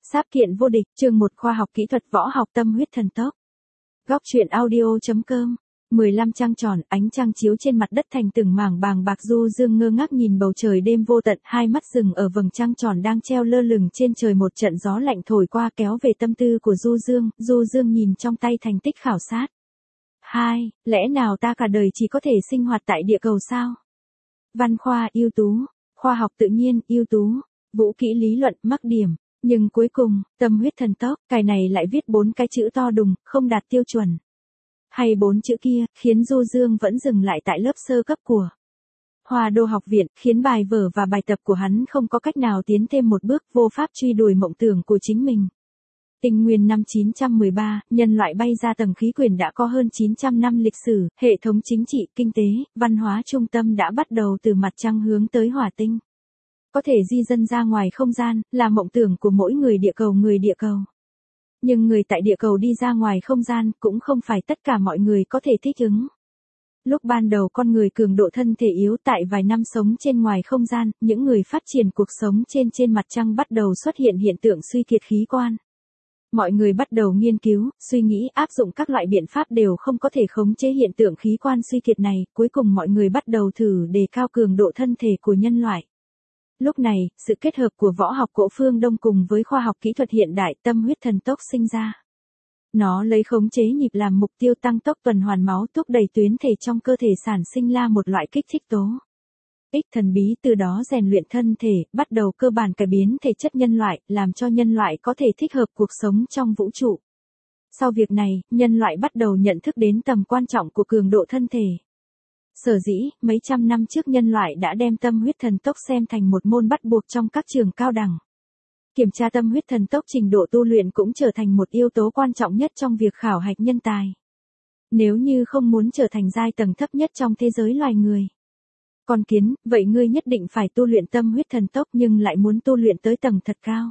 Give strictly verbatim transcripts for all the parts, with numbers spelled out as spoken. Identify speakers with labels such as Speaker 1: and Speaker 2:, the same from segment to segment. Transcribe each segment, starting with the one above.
Speaker 1: Sáp kiện vô địch, chương một khoa học kỹ thuật võ học tâm huyết thần tốc. Góc truyện audio.com. mười lăm trăng tròn, ánh trăng chiếu trên mặt đất thành từng mảng bàng bạc. Du Dương ngơ ngác nhìn bầu trời đêm vô tận, hai mắt dừng ở vầng trăng tròn đang treo lơ lửng trên trời. Một trận gió lạnh thổi qua kéo về tâm tư của Du Dương, Du Dương nhìn trong tay thành tích khảo sát. Hai, lẽ nào ta cả đời chỉ có thể sinh hoạt tại địa cầu sao? Văn khoa ưu tú, khoa học tự nhiên ưu tú, vũ kỹ lý luận mắc điểm. Nhưng cuối cùng, tâm huyết thần tốc, cái này lại viết bốn cái chữ to đùng, không đạt tiêu chuẩn. Hay bốn chữ kia, khiến Du Dương vẫn dừng lại tại lớp sơ cấp của Hoa Đô học viện, khiến bài vở và bài tập của hắn không có cách nào tiến thêm một bước, vô pháp truy đuổi mộng tưởng của chính mình. Tinh nguyên năm chín trăm mười ba, nhân loại bay ra tầng khí quyển đã có hơn chín trăm năm lịch sử, hệ thống chính trị, kinh tế, văn hóa trung tâm đã bắt đầu từ mặt trăng hướng tới hỏa tinh. Có thể di dân ra ngoài không gian, là mộng tưởng của mỗi người địa cầu người địa cầu. Nhưng người tại địa cầu đi ra ngoài không gian, cũng không phải tất cả mọi người có thể thích ứng. Lúc ban đầu con người cường độ thân thể yếu, tại vài năm sống trên ngoài không gian, những người phát triển cuộc sống trên trên mặt trăng bắt đầu xuất hiện hiện tượng suy kiệt khí quan. Mọi người bắt đầu nghiên cứu, suy nghĩ, áp dụng các loại biện pháp đều không có thể khống chế hiện tượng khí quan suy kiệt này, cuối cùng mọi người bắt đầu thử đề cao cường độ thân thể của nhân loại. Lúc này, sự kết hợp của võ học cổ phương Đông cùng với khoa học kỹ thuật hiện đại, tâm huyết thần tốc sinh ra. Nó lấy khống chế nhịp làm mục tiêu, tăng tốc tuần hoàn máu, thúc đẩy tuyến thể trong cơ thể sản sinh ra một loại kích thích tố. Ích thần bí, từ đó rèn luyện thân thể, bắt đầu cơ bản cải biến thể chất nhân loại, làm cho nhân loại có thể thích hợp cuộc sống trong vũ trụ. Sau việc này, nhân loại bắt đầu nhận thức đến tầm quan trọng của cường độ thân thể. Sở dĩ, mấy trăm năm trước nhân loại đã đem tâm huyết thần tốc xem thành một môn bắt buộc trong các trường cao đẳng. Kiểm tra tâm huyết thần tốc trình độ tu luyện cũng trở thành một yếu tố quan trọng nhất trong việc khảo hạch nhân tài. Nếu như không muốn trở thành giai tầng thấp nhất trong thế giới loài người. Con kiến, vậy ngươi nhất định phải tu luyện tâm huyết thần tốc nhưng lại muốn tu luyện tới tầng thật cao.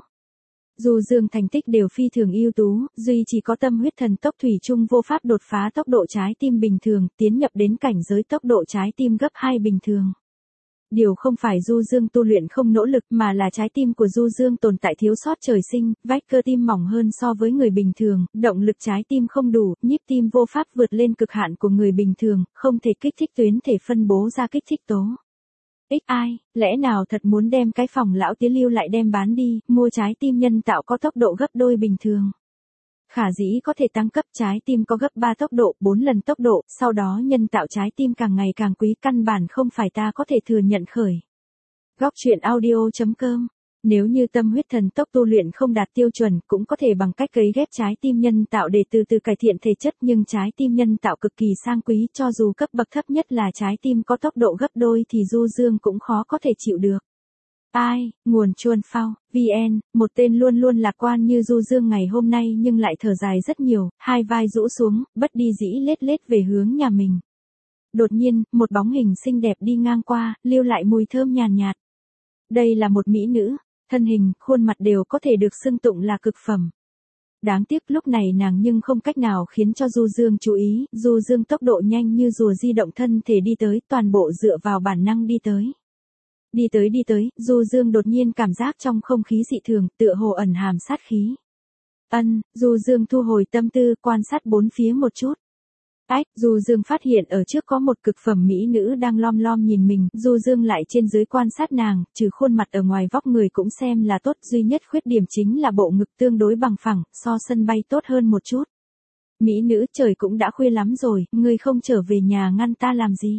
Speaker 1: Du Dương thành tích đều phi thường ưu tú, duy chỉ có tâm huyết thần tốc thủy chung vô pháp đột phá tốc độ trái tim bình thường, tiến nhập đến cảnh giới tốc độ trái tim gấp hai bình thường. Điều không phải Du Dương tu luyện không nỗ lực mà là trái tim của Du Dương tồn tại thiếu sót trời sinh, vách cơ tim mỏng hơn so với người bình thường, động lực trái tim không đủ, nhịp tim vô pháp vượt lên cực hạn của người bình thường, không thể kích thích tuyến thể phân bố ra kích thích tố. Ích ai, lẽ nào thật muốn đem cái phòng lão tía lưu lại đem bán đi, mua trái tim nhân tạo có tốc độ gấp đôi bình thường. Khả dĩ có thể tăng cấp trái tim có gấp ba tốc độ, bốn lần tốc độ, sau đó nhân tạo trái tim càng ngày càng quý, căn bản không phải ta có thể thừa nhận khởi. Góc truyện audio.com. Nếu như tâm huyết thần tốc tu luyện không đạt tiêu chuẩn, cũng có thể bằng cách cấy ghép trái tim nhân tạo để từ từ cải thiện thể chất, nhưng trái tim nhân tạo cực kỳ sang quý, cho dù cấp bậc thấp nhất là trái tim có tốc độ gấp đôi thì Du Dương cũng khó có thể chịu được. Ai, nguồn chuồn phao, vn, một tên luôn luôn lạc quan như Du Dương ngày hôm nay nhưng lại thở dài rất nhiều, hai vai rũ xuống, bất đi dĩ lết lết về hướng nhà mình. Đột nhiên, một bóng hình xinh đẹp đi ngang qua, lưu lại mùi thơm nhàn nhạt. Đây là một mỹ nữ, thân hình, khuôn mặt đều có thể được xưng tụng là cực phẩm. Đáng tiếc lúc này nàng nhưng không cách nào khiến cho Du Dương chú ý, Du Dương tốc độ nhanh như rùa di động thân thể đi tới, toàn bộ dựa vào bản năng đi tới. Đi tới đi tới, Du Dương đột nhiên cảm giác trong không khí dị thường, tựa hồ ẩn hàm sát khí. Ân, Du Dương thu hồi tâm tư, quan sát bốn phía một chút. Ách, Du Dương phát hiện ở trước có một cực phẩm mỹ nữ đang lom lom nhìn mình, Du Dương lại trên dưới quan sát nàng, trừ khuôn mặt ở ngoài vóc người cũng xem là tốt, duy nhất khuyết điểm chính là bộ ngực tương đối bằng phẳng, so sân bay tốt hơn một chút. Mỹ nữ, trời cũng đã khuya lắm rồi, ngươi không trở về nhà ngăn ta làm gì?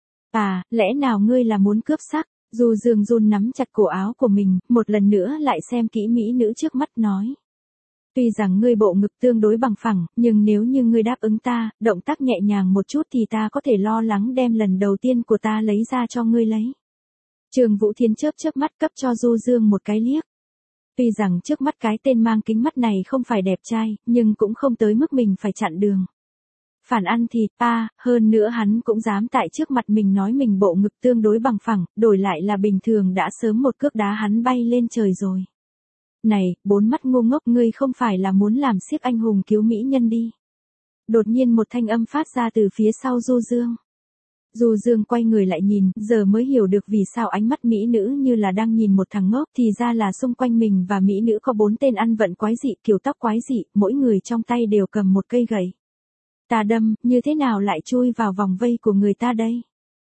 Speaker 1: À, lẽ nào ngươi là muốn cướp sắc? Du Dương run nắm chặt cổ áo của mình, một lần nữa lại xem kỹ mỹ nữ trước mắt nói. Tuy rằng ngươi bộ ngực tương đối bằng phẳng, nhưng nếu như ngươi đáp ứng ta, động tác nhẹ nhàng một chút thì ta có thể lo lắng đem lần đầu tiên của ta lấy ra cho ngươi lấy. Trường Vũ Thiên chớp chớp mắt cấp cho Du Dương một cái liếc. Tuy rằng trước mắt cái tên mang kính mắt này không phải đẹp trai, nhưng cũng không tới mức mình phải chặn đường. Phản ăn thịt, a, hơn nữa hắn cũng dám tại trước mặt mình nói mình bộ ngực tương đối bằng phẳng, đổi lại là bình thường đã sớm một cước đá hắn bay lên trời rồi. Này, bốn mắt ngu ngốc, ngươi không phải là muốn làm siếc anh hùng cứu mỹ nhân đi. Đột nhiên một thanh âm phát ra từ phía sau Du Dương. Du Dương quay người lại nhìn, giờ mới hiểu được vì sao ánh mắt mỹ nữ như là đang nhìn một thằng ngốc, thì ra là xung quanh mình và mỹ nữ có bốn tên ăn vận quái dị, kiểu tóc quái dị, mỗi người trong tay đều cầm một cây gậy. Ta đâm, như thế nào lại chui vào vòng vây của người ta đây?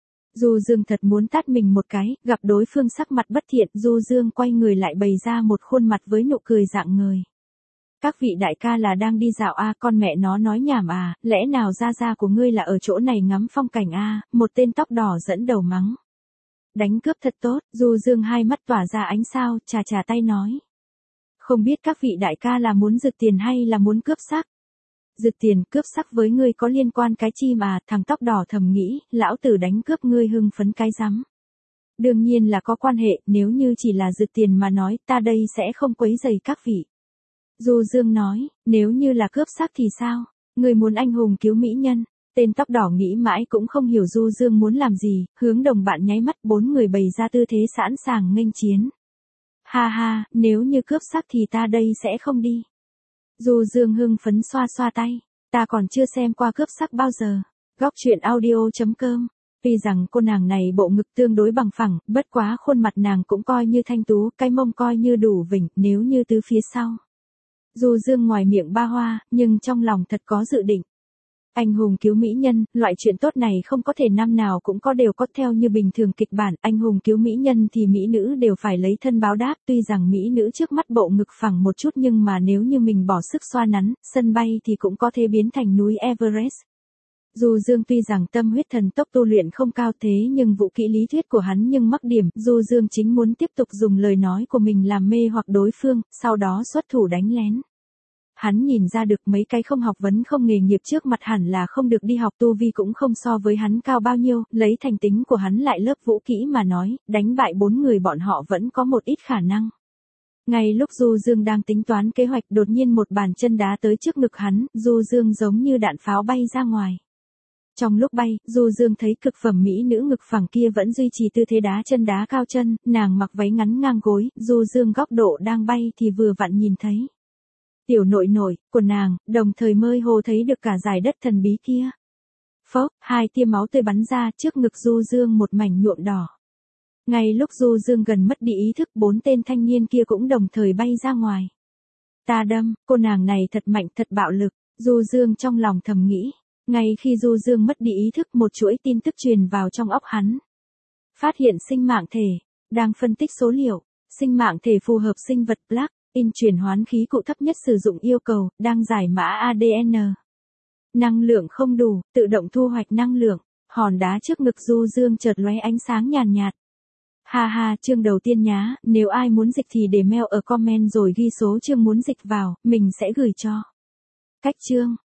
Speaker 1: Du Dương thật muốn tát mình một cái, gặp đối phương sắc mặt bất thiện, Du Dương quay người lại bày ra một khuôn mặt với nụ cười rạng ngời. Các vị đại ca là đang đi dạo à, con mẹ nó nói nhảm à, lẽ nào gia gia của ngươi là ở chỗ này ngắm phong cảnh à, một tên tóc đỏ dẫn đầu mắng. Đánh cướp thật tốt, Du Dương hai mắt tỏa ra ánh sao, chà chà tay nói. Không biết các vị đại ca là muốn rực tiền hay là muốn cướp sắc? Rực tiền, cướp sắc với ngươi có liên quan cái chi mà, thằng tóc đỏ thầm nghĩ, lão tử đánh cướp ngươi hưng phấn cái rắm. Đương nhiên là có quan hệ, nếu như chỉ là rực tiền mà nói, ta đây sẽ không quấy rầy các vị. Du Dương nói, nếu như là cướp sắc thì sao? Người muốn anh hùng cứu mỹ nhân. Tên tóc đỏ nghĩ mãi cũng không hiểu Du Dương muốn làm gì, hướng đồng bạn nháy mắt, bốn người bày ra tư thế sẵn sàng nghênh chiến. Ha ha, nếu như cướp sắc thì ta đây sẽ không đi. Du Dương hưng phấn xoa xoa tay, ta còn chưa xem qua cướp sắc bao giờ. Góc truyện audio chấm com. Tuy rằng cô nàng này bộ ngực tương đối bằng phẳng, bất quá khuôn mặt nàng cũng coi như thanh tú, cái mông coi như đủ vỉnh, nếu như từ phía sau. Du Dương ngoài miệng ba hoa, nhưng trong lòng thật có dự định. Anh hùng cứu mỹ nhân, loại chuyện tốt này không có thể năm nào cũng có đều có theo như bình thường kịch bản, anh hùng cứu mỹ nhân thì mỹ nữ đều phải lấy thân báo đáp, tuy rằng mỹ nữ trước mắt bộ ngực phẳng một chút nhưng mà nếu như mình bỏ sức xoa nắn, sân bay thì cũng có thể biến thành núi Everest. Du Dương tuy rằng tâm huyết thần tốc tu luyện không cao thế nhưng vũ kỹ lý thuyết của hắn nhưng mắc điểm, Du Dương chính muốn tiếp tục dùng lời nói của mình làm mê hoặc đối phương, sau đó xuất thủ đánh lén. Hắn nhìn ra được mấy cái không học vấn không nghề nghiệp trước mặt hẳn là không được đi học, tu vi cũng không so với hắn cao bao nhiêu, lấy thành tính của hắn lại lớp vũ kỹ mà nói, đánh bại bốn người bọn họ vẫn có một ít khả năng. Ngay lúc Du Dương đang tính toán kế hoạch, đột nhiên một bàn chân đá tới trước ngực hắn, Du Dương giống như đạn pháo bay ra ngoài. Trong lúc bay, Du Dương thấy cực phẩm mỹ nữ ngực phẳng kia vẫn duy trì tư thế đá chân đá cao chân, nàng mặc váy ngắn ngang gối, Du Dương góc độ đang bay thì vừa vặn nhìn thấy. Tiểu nội nội, của nàng, đồng thời mơ hồ thấy được cả dải đất thần bí kia. Phốc, hai tia máu tươi bắn ra trước ngực Du Dương một mảnh nhuộm đỏ. Ngay lúc Du Dương gần mất đi ý thức, bốn tên thanh niên kia cũng đồng thời bay ra ngoài. Ta đâm, cô nàng này thật mạnh thật bạo lực, Du Dương trong lòng thầm nghĩ. Ngay khi Du Dương mất đi ý thức, một chuỗi tin tức truyền vào trong óc hắn. Phát hiện sinh mạng thể, đang phân tích số liệu, sinh mạng thể phù hợp sinh vật plug, in chuyển hoán khí cụ thấp nhất sử dụng yêu cầu, đang giải mã a đê en. Năng lượng không đủ, tự động thu hoạch năng lượng, hòn đá trước ngực Du Dương chợt lóe ánh sáng nhàn nhạt. Ha ha, chương đầu tiên nhá, nếu ai muốn dịch thì để mail ở comment rồi ghi số chương muốn dịch vào, mình sẽ gửi cho. Cách chương